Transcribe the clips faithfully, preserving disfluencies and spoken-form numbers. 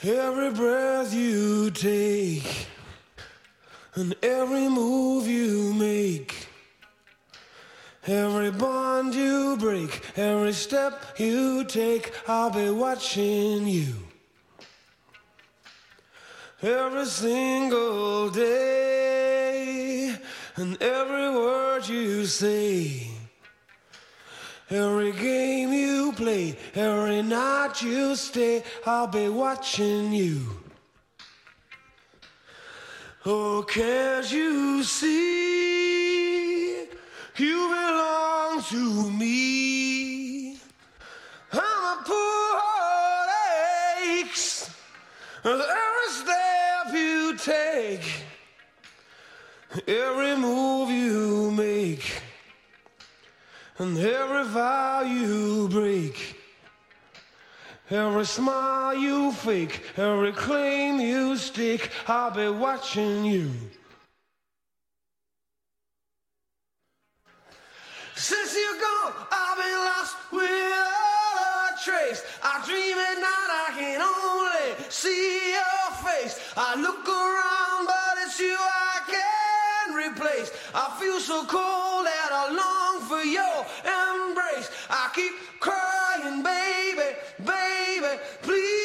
Every breath you take and every move you make, every bond you break, every step you take, I'll be watching you. Every single day and every word you say, every game you play, every night you stay, I'll be watching you. Oh, can't you see, you belong to me. I'm a poor heart aches with every step you take, every move you make, and every vow you break, every smile you fake, every claim you stake, I'll be watching you. Since you're gone, I've been lost without a trace. I dream at night, I can only see your face. I look around, but it's you I can't replace. I feel so cold that I long for your embrace. I keep crying, baby, baby, please.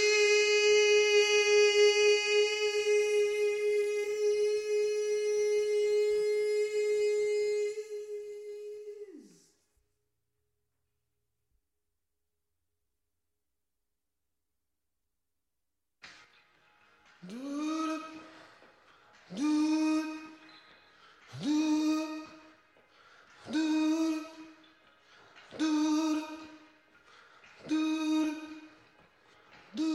Do do do do do do do.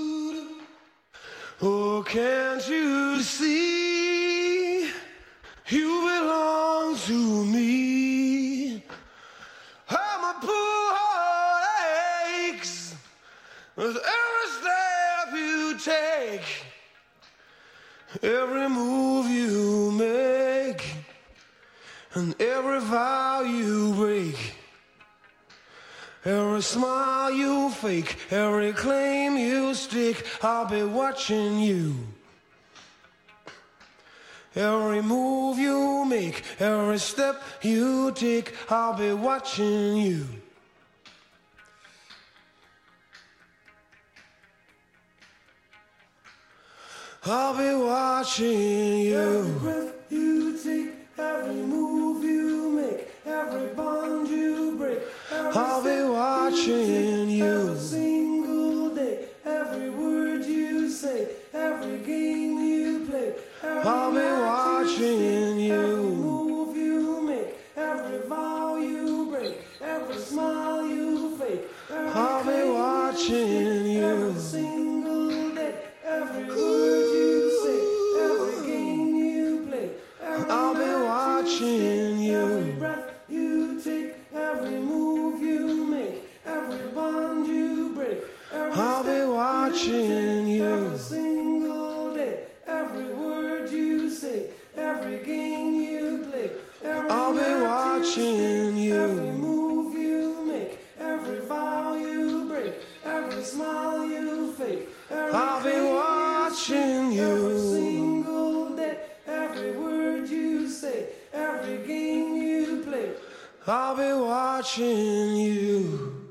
Oh, can't you see, you belong to me. I'm a poor heart aches with every step you take, every move you make, and every vow you break, every smile you fake, every claim you stick, I'll be watching you. Every move you make, every step you take, I'll be watching you. I'll be watching you. Every breath you take, every move you make, every bond you break, I'll be watching you. Every single day, every word you say, every game you play, I'll be watching you. Every move you make, every vow you break, every smile you fake, I'll be watching you. Every single day, every word you say, every game you play, I'll be watching you. Every breath you take, every move you make, every bond you break, I'll be watching you. Every single day, every word you say, every game you play, I'll be watching you. Every move you make, every vow you break, every smile you fake, I'll be watching you. Every single day, every word you say, every game you play, I'll be watching you.